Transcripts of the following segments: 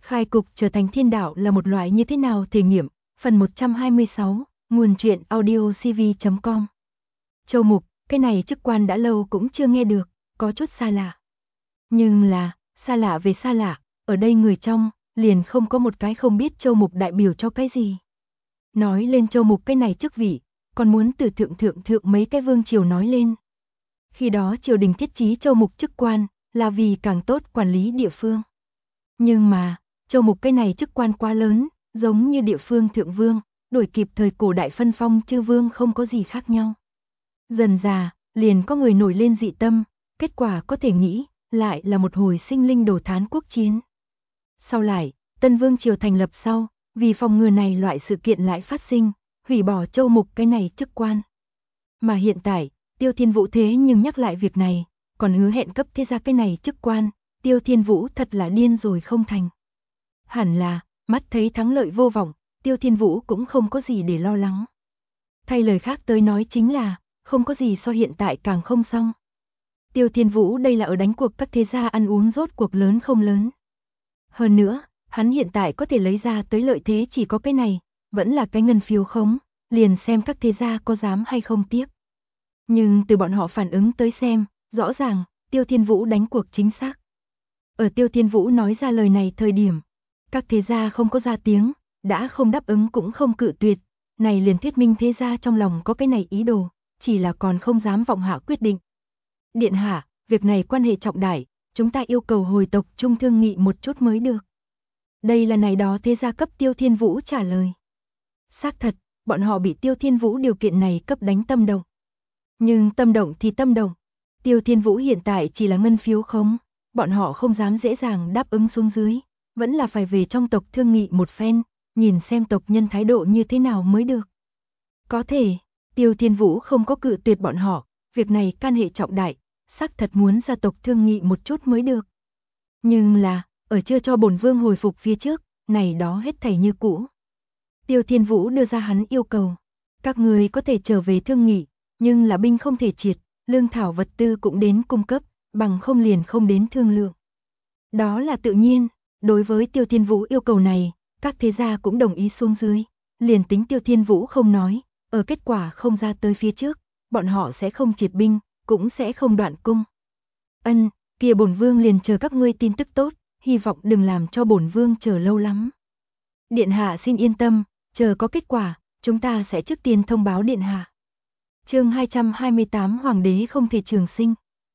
Khai cục trở thành thiên đạo là một loại như thế nào thể nghiệm, phần 126, nguồn truyện audiocv.com. Châu Mục, cái này chức quan đã lâu cũng chưa nghe được, có chút xa lạ. Nhưng là, xa lạ về xa lạ, ở đây người trong, liền không có một cái không biết Châu Mục đại biểu cho cái gì. Nói lên Châu Mục cái này chức vị, còn muốn từ thượng mấy cái vương triều nói lên. Khi đó triều đình thiết chí Châu Mục chức quan, là vì càng tốt quản lý địa phương. Nhưng mà, Châu Mục cái này chức quan quá lớn, giống như địa phương thượng vương, đuổi kịp thời cổ đại phân phong chư vương không có gì khác nhau. Dần dà, liền có người nổi lên dị tâm, kết quả có thể nghĩ, lại là một hồi sinh linh đồ thán quốc chiến. Sau lại, Tân Vương triều thành lập sau, vì phòng ngừa này loại sự kiện lại phát sinh, hủy bỏ Châu Mục cái này chức quan. Mà hiện tại, Tiêu Thiên Vũ thế nhưng nhắc lại việc này, còn hứa hẹn cấp thế gia cái này chức quan, Tiêu Thiên Vũ thật là điên rồi không thành. Hẳn là, mắt thấy thắng lợi vô vọng, Tiêu Thiên Vũ cũng không có gì để lo lắng. Thay lời khác tới nói chính là, không có gì so hiện tại càng không xong. Tiêu Thiên Vũ đây là ở đánh cuộc các thế gia ăn uống rốt cuộc lớn không lớn. Hơn nữa, hắn hiện tại có thể lấy ra tới lợi thế chỉ có cái này, vẫn là cái ngân phiếu khống, liền xem các thế gia có dám hay không tiếp. Nhưng từ bọn họ phản ứng tới xem, rõ ràng, Tiêu Thiên Vũ đánh cuộc chính xác. Ở Tiêu Thiên Vũ nói ra lời này thời điểm, các thế gia không có ra tiếng, đã không đáp ứng cũng không cự tuyệt, này liền thuyết minh thế gia trong lòng có cái này ý đồ, chỉ là còn không dám vọng hạ quyết định. Điện hạ, việc này quan hệ trọng đại, chúng ta yêu cầu hồi tộc trung thương nghị một chút mới được. Đây là này đó thế gia cấp Tiêu Thiên Vũ trả lời. Xác thật, bọn họ bị Tiêu Thiên Vũ điều kiện này cấp đánh tâm động. Nhưng tâm động thì tâm động, Tiêu Thiên Vũ hiện tại chỉ là ngân phiếu khống, bọn họ không dám dễ dàng đáp ứng xuống dưới, vẫn là phải về trong tộc thương nghị một phen, nhìn xem tộc nhân thái độ như thế nào mới được. Có thể, Tiêu Thiên Vũ không có cự tuyệt bọn họ, việc này can hệ trọng đại, xác thật muốn gia tộc thương nghị một chút mới được. Nhưng là, ở chưa cho bổn vương hồi phục phía trước, này đó hết thảy như cũ. Tiêu Thiên Vũ đưa ra hắn yêu cầu, các người có thể trở về thương nghị, nhưng là binh không thể triệt, lương thảo vật tư cũng đến cung cấp, bằng không liền không đến thương lượng. Đó là tự nhiên, đối với Tiêu Thiên Vũ yêu cầu này, các thế gia cũng đồng ý xuống dưới, liền tính Tiêu Thiên Vũ không nói, ở kết quả không ra tới phía trước, bọn họ sẽ không triệt binh, cũng sẽ không đoạn cung. Ân, kia bổn vương liền chờ các ngươi tin tức tốt, hy vọng đừng làm cho bổn vương chờ lâu lắm. Điện hạ xin yên tâm, chờ có kết quả, chúng ta sẽ trước tiên thông báo điện hạ. Chương 228 Hoàng đế không thể trường sinh.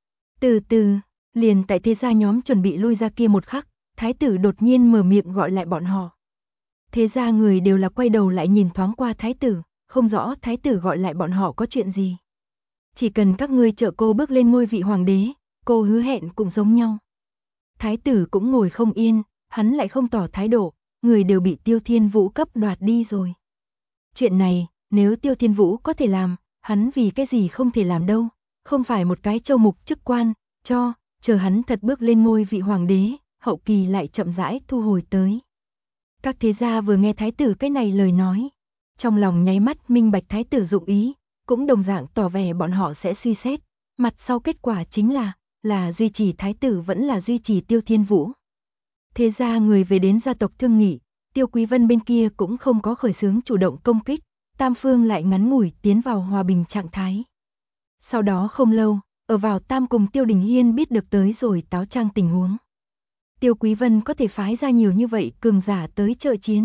Từ từ, liền tại thế gia nhóm chuẩn bị lui ra kia một khắc, thái tử đột nhiên mở miệng gọi lại bọn họ. Thế gia người đều là quay đầu lại nhìn thoáng qua thái tử, không rõ thái tử gọi lại bọn họ có chuyện gì. Chỉ cần các ngươi trợ cô bước lên ngôi vị hoàng đế, cô hứa hẹn cũng giống nhau. Thái tử cũng ngồi không yên, hắn lại không tỏ thái độ, người đều bị Tiêu Thiên Vũ cấp đoạt đi rồi. Chuyện này, nếu Tiêu Thiên Vũ có thể làm, hắn vì cái gì không thể làm đâu, không phải một cái châu mục chức quan, chờ hắn thật bước lên ngôi vị hoàng đế, hậu kỳ lại chậm rãi thu hồi tới. Các thế gia vừa nghe thái tử cái này lời nói, trong lòng nháy mắt minh bạch thái tử dụng ý, cũng đồng dạng tỏ vẻ bọn họ sẽ suy xét, mặt sau kết quả chính là duy trì thái tử vẫn là duy trì Tiêu Thiên Vũ. Thế gia người về đến gia tộc thương nghị, Tiêu Quý Vân bên kia cũng không có khởi xướng chủ động công kích, tam phương lại ngắn ngủi tiến vào hòa bình trạng thái. Sau đó không lâu, ở vào tam cùng Tiêu Đình Hiên biết được tới rồi táo trang tình huống. Tiêu Quý Vân có thể phái ra nhiều như vậy cường giả tới trợ chiến.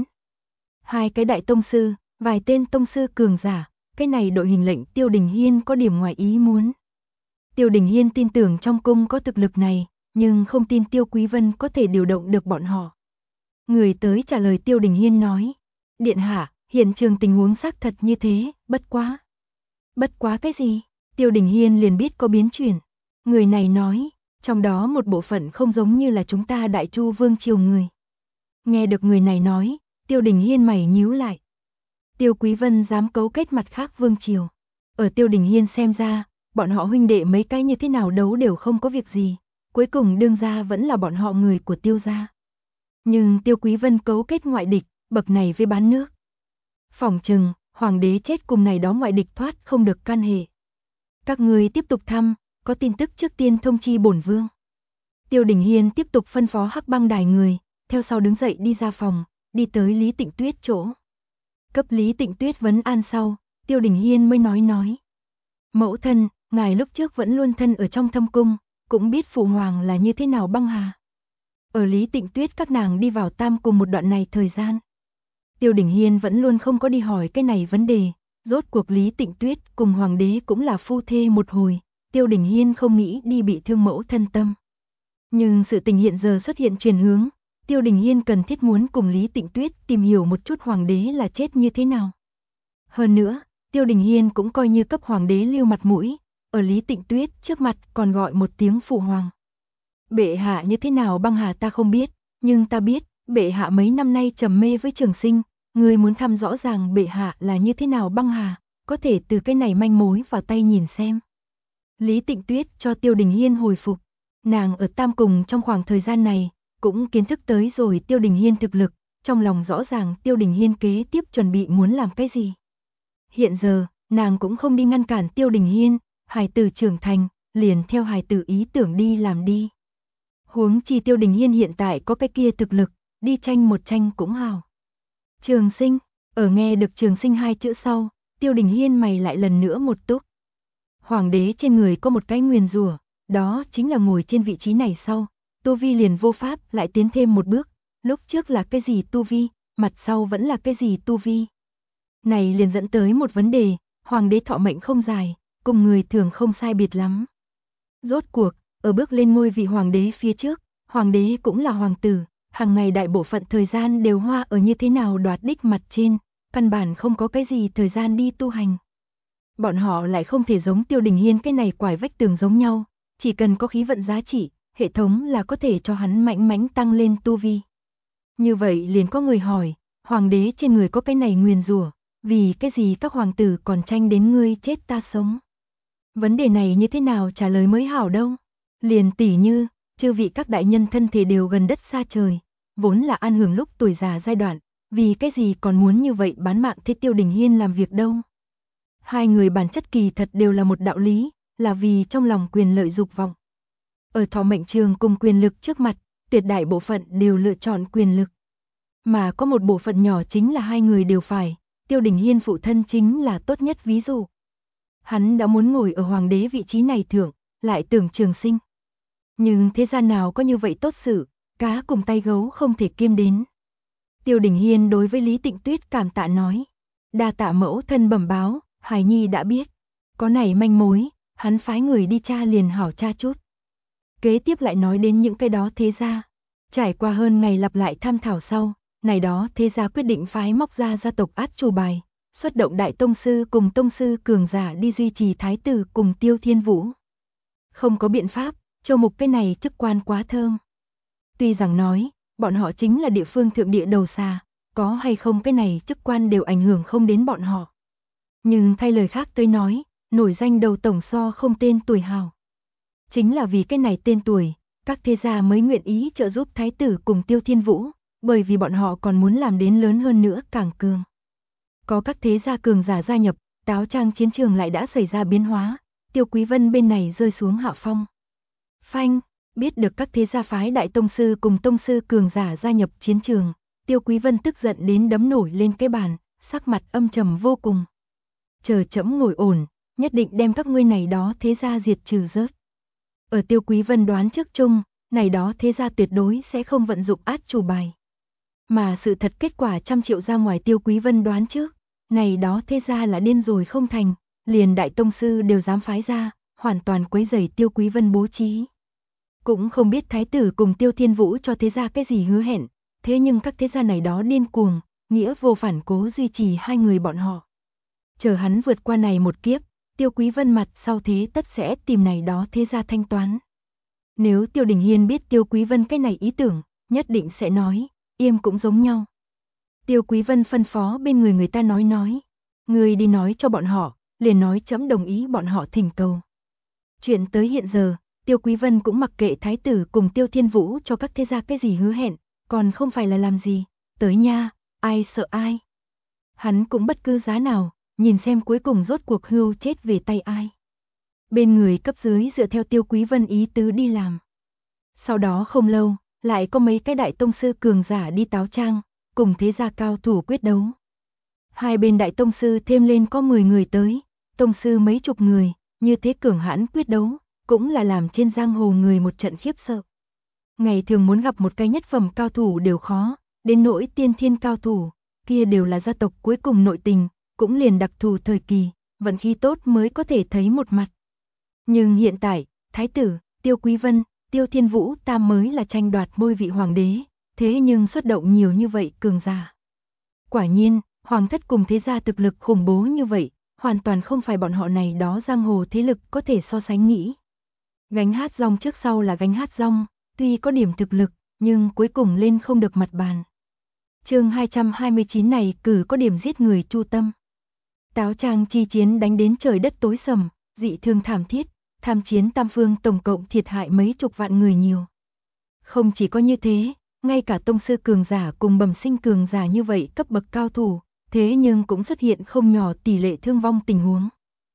Hai cái đại tông sư, vài tên tông sư cường giả, cái này đội hình lệnh Tiêu Đình Hiên có điểm ngoài ý muốn. Tiêu Đình Hiên tin tưởng trong cung có thực lực này, nhưng không tin Tiêu Quý Vân có thể điều động được bọn họ. Người tới trả lời Tiêu Đình Hiên nói, điện hạ, hiện trường tình huống xác thật như thế, bất quá. Bất quá cái gì? Tiêu Đình Hiên liền biết có biến chuyển. Người này nói, trong đó một bộ phận không giống như là chúng ta Đại Chu vương triều người. Nghe được người này nói, Tiêu Đình Hiên mày nhíu lại. Tiêu Quý Vân dám cấu kết mặt khác vương triều. Ở Tiêu Đình Hiên xem ra, bọn họ huynh đệ mấy cái như thế nào đấu đều không có việc gì, cuối cùng đương ra vẫn là bọn họ người của Tiêu gia. Nhưng Tiêu Quý Vân cấu kết ngoại địch, bậc này với bán nước. Phỏng chừng, hoàng đế chết cùng này đó ngoại địch thoát không được can hệ. Các người tiếp tục thăm, có tin tức trước tiên thông chi bổn vương. Tiêu Đình Hiên tiếp tục phân phó Hắc Băng Đài người, theo sau đứng dậy đi ra phòng, đi tới Lý Tịnh Tuyết chỗ. Cấp Lý Tịnh Tuyết vấn an sau, Tiêu Đình Hiên mới nói. Mẫu thân, ngài lúc trước vẫn luôn thân ở trong thâm cung, cũng biết phụ hoàng là như thế nào băng hà. Ở Lý Tịnh Tuyết các nàng đi vào Tam Cung một đoạn này thời gian. Tiêu Đình Hiên vẫn luôn không có đi hỏi cái này vấn đề, rốt cuộc Lý Tịnh Tuyết cùng hoàng đế cũng là phu thê một hồi, Tiêu Đình Hiên không nghĩ đi bị thương mẫu thân tâm. Nhưng sự tình hiện giờ xuất hiện chuyển hướng, Tiêu Đình Hiên cần thiết muốn cùng Lý Tịnh Tuyết tìm hiểu một chút hoàng đế là chết như thế nào. Hơn nữa, Tiêu Đình Hiên cũng coi như cấp hoàng đế lưu mặt mũi, ở Lý Tịnh Tuyết trước mặt còn gọi một tiếng phụ hoàng. Bệ hạ như thế nào băng hà ta không biết, nhưng ta biết, bệ hạ mấy năm nay trầm mê với Trường Sinh, người muốn thăm rõ ràng bệ hạ là như thế nào băng hà, có thể từ cái này manh mối vào tay nhìn xem. Lý Tịnh Tuyết cho Tiêu Đình Hiên hồi phục, nàng ở Tam Cung trong khoảng thời gian này, cũng kiến thức tới rồi Tiêu Đình Hiên thực lực, trong lòng rõ ràng Tiêu Đình Hiên kế tiếp chuẩn bị muốn làm cái gì. Hiện giờ, nàng cũng không đi ngăn cản Tiêu Đình Hiên, hài tử trưởng thành, liền theo hài tử ý tưởng đi làm đi. Huống chi Tiêu Đình Hiên hiện tại có cái kia thực lực, đi tranh một tranh cũng hào. Trường Sinh, ở nghe được Trường Sinh hai chữ sau, Tiêu Đình Hiên mày lại lần nữa một túc. Hoàng đế trên người có một cái nguyền rủa, đó chính là ngồi trên vị trí này sau, tu vi liền vô pháp lại tiến thêm một bước, lúc trước là cái gì tu vi, mặt sau vẫn là cái gì tu vi. Này liền dẫn tới một vấn đề, hoàng đế thọ mệnh không dài, cùng người thường không sai biệt lắm. Rốt cuộc, ở bước lên ngôi vị hoàng đế phía trước, hoàng đế cũng là hoàng tử, hàng ngày đại bộ phận thời gian đều hoa ở như thế nào đoạt đích mặt trên, căn bản không có cái gì thời gian đi tu hành. Bọn họ lại không thể giống Tiêu Đình Hiên cái này quải vách tường giống nhau, chỉ cần có khí vận giá trị, hệ thống là có thể cho hắn mạnh mẽ tăng lên tu vi. Như vậy liền có người hỏi, hoàng đế trên người có cái này nguyền rủa, vì cái gì các hoàng tử còn tranh đến ngươi chết ta sống? Vấn đề này như thế nào trả lời mới hảo đâu? Liền tỉ như, chư vị các đại nhân thân thể đều gần đất xa trời, vốn là an hưởng lúc tuổi già giai đoạn, vì cái gì còn muốn như vậy bán mạng thế Tiêu Đình Hiên làm việc đâu? Hai người bản chất kỳ thật đều là một đạo lý, là vì trong lòng quyền lợi dục vọng. Ở thọ mệnh trường cùng quyền lực trước mặt, tuyệt đại bộ phận đều lựa chọn quyền lực. Mà có một bộ phận nhỏ chính là hai người đều phải, Tiêu Đình Hiên phụ thân chính là tốt nhất ví dụ. Hắn đã muốn ngồi ở hoàng đế vị trí này thượng, lại tưởng Trường Sinh. Nhưng thế gian nào có như vậy tốt sự, cá cùng tay gấu không thể kiêm đến. Tiêu Đình Hiên đối với Lý Tịnh Tuyết cảm tạ nói, đa tạ mẫu thân bẩm báo, hài nhi đã biết. Có này manh mối, hắn phái người đi tra liền hảo tra chút. Kế tiếp lại nói đến những cái đó thế gia. Trải qua hơn ngày lặp lại tham thảo sau, này đó thế gia quyết định phái móc ra gia tộc át chủ bài, xuất động đại tông sư cùng tông sư cường giả đi duy trì thái tử cùng Tiêu Thiên Vũ. Không có biện pháp, Châu Mục cái này chức quan quá thơm. Tuy rằng nói, bọn họ chính là địa phương thượng địa đầu xa, có hay không cái này chức quan đều ảnh hưởng không đến bọn họ. Nhưng thay lời khác tới nói, nổi danh đầu tổng so không tên tuổi hào. Chính là vì cái này tên tuổi, các thế gia mới nguyện ý trợ giúp thái tử cùng Tiêu Thiên Vũ, bởi vì bọn họ còn muốn làm đến lớn hơn nữa càng cường. Có các thế gia cường giả gia nhập, Táo Trang chiến trường lại đã xảy ra biến hóa, Tiêu Quý Vân bên này rơi xuống hạ phong. Phanh, biết được các thế gia phái đại tông sư cùng tông sư cường giả gia nhập chiến trường, Tiêu Quý Vân tức giận đến đấm nổi lên cái bàn, sắc mặt âm trầm vô cùng. Chờ trẫm ngồi ổn, nhất định đem các ngươi này đó thế gia diệt trừ rớt. Ở Tiêu Quý Vân đoán trước chung, này đó thế gia tuyệt đối sẽ không vận dụng át chủ bài. Mà sự thật kết quả trăm triệu ra ngoài Tiêu Quý Vân đoán trước, này đó thế gia là điên rồi không thành, liền đại tông sư đều dám phái ra, hoàn toàn quấy rầy Tiêu Quý Vân bố trí. Cũng không biết thái tử cùng Tiêu Thiên Vũ cho thế gia cái gì hứa hẹn, thế nhưng các thế gia này đó điên cuồng, nghĩa vô phản cố duy trì hai người bọn họ. Chờ hắn vượt qua này một kiếp, Tiêu Quý Vân mặt sau thế tất sẽ tìm này đó thế gia thanh toán. Nếu Tiêu Đình Hiên biết Tiêu Quý Vân cái này ý tưởng, nhất định sẽ nói, im cũng giống nhau. Tiêu Quý Vân phân phó bên người ta nói, người đi nói cho bọn họ, liền nói trẫm đồng ý bọn họ thỉnh cầu. Chuyện tới hiện giờ, Tiêu Quý Vân cũng mặc kệ thái tử cùng Tiêu Thiên Vũ cho các thế gia cái gì hứa hẹn, còn không phải là làm gì, tới nha, ai sợ ai. Hắn cũng bất cứ giá nào, nhìn xem cuối cùng rốt cuộc hưu chết về tay ai. Bên người cấp dưới dựa theo Tiêu Quý Vân ý tứ đi làm. Sau đó không lâu, lại có mấy cái đại tông sư cường giả đi Táo Trang, cùng thế gia cao thủ quyết đấu. Hai bên đại tông sư thêm lên có 10 người tới, tông sư mấy chục người, như thế cường hãn quyết đấu, cũng là làm trên giang hồ người một trận khiếp sợ. Ngày thường muốn gặp một cái nhất phẩm cao thủ đều khó, đến nỗi tiên thiên cao thủ, kia đều là gia tộc cuối cùng nội tình, cũng liền đặc thù thời kỳ, vận khí tốt mới có thể thấy một mặt. Nhưng hiện tại, Thái tử, Tiêu Quý Vân, Tiêu Thiên Vũ tam mới là tranh đoạt ngôi vị hoàng đế, thế nhưng xuất động nhiều như vậy cường giả. Quả nhiên, hoàng thất cùng thế gia thực lực khủng bố như vậy, hoàn toàn không phải bọn họ này đó giang hồ thế lực có thể so sánh nghĩ. Gánh hát rong trước sau là gánh hát rong, tuy có điểm thực lực, nhưng cuối cùng lên không được mặt bàn. Chương 229 này cử có điểm giết người chu tâm. Táo Trang chi chiến đánh đến trời đất tối sầm, dị thương thảm thiết, tham chiến tam phương tổng cộng thiệt hại mấy chục vạn người nhiều. Không chỉ có như thế, ngay cả tông sư cường giả cùng bẩm sinh cường giả như vậy cấp bậc cao thủ, thế nhưng cũng xuất hiện không nhỏ tỷ lệ thương vong tình huống.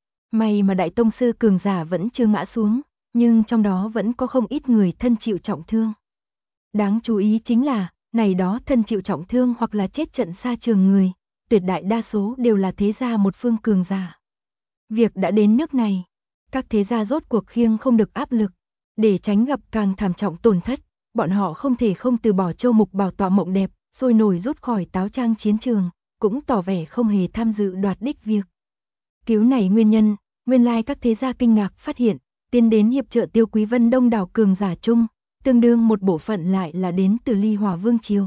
May mà đại tông sư cường giả vẫn chưa ngã xuống, nhưng trong đó vẫn có không ít người thân chịu trọng thương. Đáng chú ý chính là, này đó thân chịu trọng thương hoặc là chết trận xa trường người, tuyệt đại đa số đều là thế gia một phương cường giả. Việc đã đến nước này, các thế gia rốt cuộc khiêng không được áp lực, để tránh gặp càng thảm trọng tổn thất, bọn họ không thể không từ bỏ Châu Mục bảo tọa mộng đẹp, sôi nổi rút khỏi Táo Trang chiến trường, cũng tỏ vẻ không hề tham dự đoạt đích việc. Cứu này nguyên nhân, nguyên lai các thế gia kinh ngạc phát hiện, tiến đến hiệp trợ Tiêu Quý Vân đông đảo cường giả chung, tương đương một bộ phận lại là đến từ Ly Hỏa Vương triều.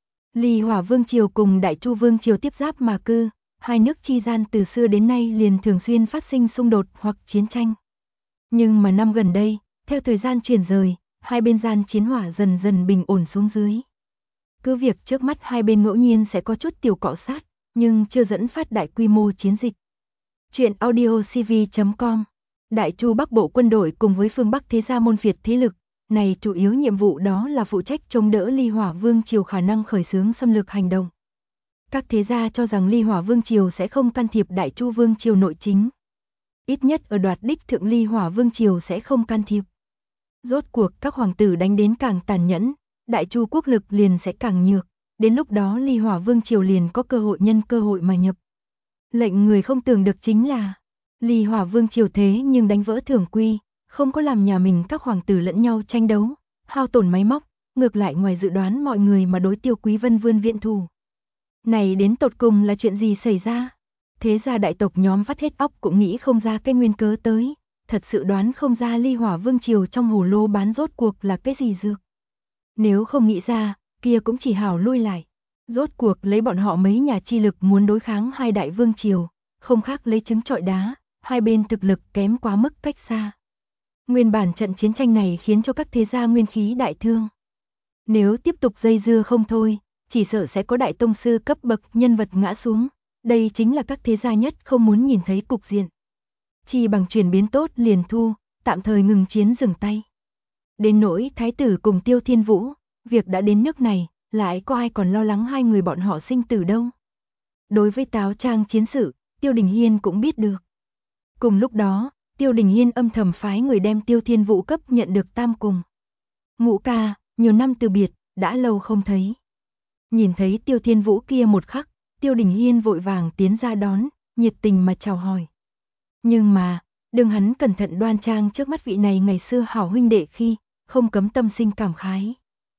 Ly Hỏa Vương triều cùng Đại Chu Vương triều tiếp giáp mà cư, hai nước chi gian từ xưa đến nay liền thường xuyên phát sinh xung đột hoặc chiến tranh. Nhưng mà năm gần đây, theo thời gian chuyển rời, hai bên gian chiến hỏa dần dần bình ổn xuống dưới. Cứ việc trước mắt hai bên ngẫu nhiên sẽ có chút tiểu cọ sát, nhưng chưa dẫn phát đại quy mô chiến dịch. Truyện audio cv.com. Đại Chu Bắc Bộ quân đội cùng với phương Bắc thế gia môn phiệt thế lực, này chủ yếu nhiệm vụ đó là phụ trách chống đỡ Ly Hỏa Vương triều khả năng khởi xướng xâm lược hành động. Các thế gia cho rằng Ly Hỏa Vương triều sẽ không can thiệp Đại Chu Vương triều nội chính. Ít nhất ở đoạt đích thượng Ly Hỏa Vương triều sẽ không can thiệp. Rốt cuộc các hoàng tử đánh đến càng tàn nhẫn, Đại Chu quốc lực liền sẽ càng nhược, đến lúc đó Ly Hỏa Vương triều liền có cơ hội nhân cơ hội mà nhập. Lệnh người không tưởng được chính là, Ly Hỏa Vương triều thế nhưng đánh vỡ thường quy, không có làm nhà mình các hoàng tử lẫn nhau tranh đấu, hao tổn máy móc, ngược lại ngoài dự đoán mọi người mà đối Tiêu Quý Vân vươn viện thù. Này đến tột cùng là chuyện gì xảy ra? Thế gia đại tộc nhóm vắt hết óc cũng nghĩ không ra cái nguyên cớ tới, thật sự đoán không ra Ly Hỏa Vương triều trong hồ lô bán rốt cuộc là cái gì dược. Nếu không nghĩ ra, kia cũng chỉ hảo lui lại. Rốt cuộc lấy bọn họ mấy nhà chi lực muốn đối kháng hai đại vương triều, không khác lấy trứng trọi đá, hai bên thực lực kém quá mức cách xa. Nguyên bản trận chiến tranh này khiến cho các thế gia nguyên khí đại thương. Nếu tiếp tục dây dưa không thôi, chỉ sợ sẽ có đại tông sư cấp bậc nhân vật ngã xuống, đây chính là các thế gia nhất không muốn nhìn thấy cục diện. Chỉ bằng chuyển biến tốt liền thu, tạm thời ngừng chiến dừng tay. Đến nỗi thái tử cùng Tiêu Thiên Vũ, việc đã đến nước này, lại có ai còn lo lắng hai người bọn họ sinh tử đâu. Đối với Táo Trang chiến sự, Tiêu Đình Hiên cũng biết được. Cùng lúc đó, Tiêu Đình Hiên âm thầm phái người đem Tiêu Thiên Vũ cấp nhận được tam cùng. Ngũ ca, nhiều năm từ biệt, đã lâu không thấy. Nhìn thấy Tiêu Thiên Vũ kia một khắc, Tiêu Đình Hiên vội vàng tiến ra đón, nhiệt tình mà chào hỏi. Nhưng mà, đừng hắn cẩn thận đoan trang trước mắt vị này ngày xưa hảo huynh đệ khi, không cấm tâm sinh cảm khái.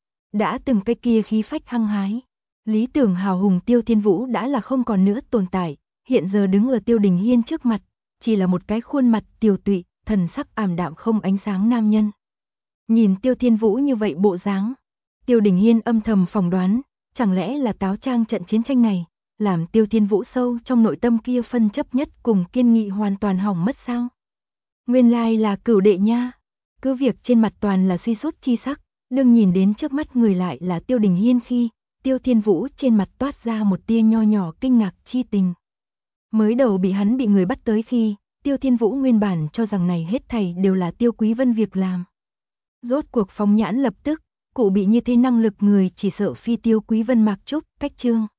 Đã từng cái kia khí phách hăng hái, lý tưởng hào hùng Tiêu Thiên Vũ đã là không còn nữa tồn tại, hiện giờ đứng ở Tiêu Đình Hiên trước mặt, chỉ là một cái khuôn mặt tiều tụy, thần sắc ảm đạm không ánh sáng nam nhân. Nhìn Tiêu Thiên Vũ như vậy bộ dáng, Tiêu Đình Hiên âm thầm phỏng đoán, chẳng lẽ là Táo Trang trận chiến tranh này, làm Tiêu Thiên Vũ sâu trong nội tâm kia phân chấp nhất cùng kiên nghị hoàn toàn hỏng mất sao? Nguyên lai là cửu đệ nha, cứ việc trên mặt toàn là suy sút chi sắc, đừng nhìn đến trước mắt người lại là Tiêu Đình Hiên khi, Tiêu Thiên Vũ trên mặt toát ra một tia nho nhỏ kinh ngạc chi tình. Mới đầu bị hắn bị người bắt tới khi, Tiêu Thiên Vũ nguyên bản cho rằng này hết thảy đều là Tiêu Quý Vân việc làm. Rốt cuộc phóng nhãn lập tức, cụ bị như thế năng lực người chỉ sợ phi Tiêu Quý Vân Mạc Trúc, cách trương.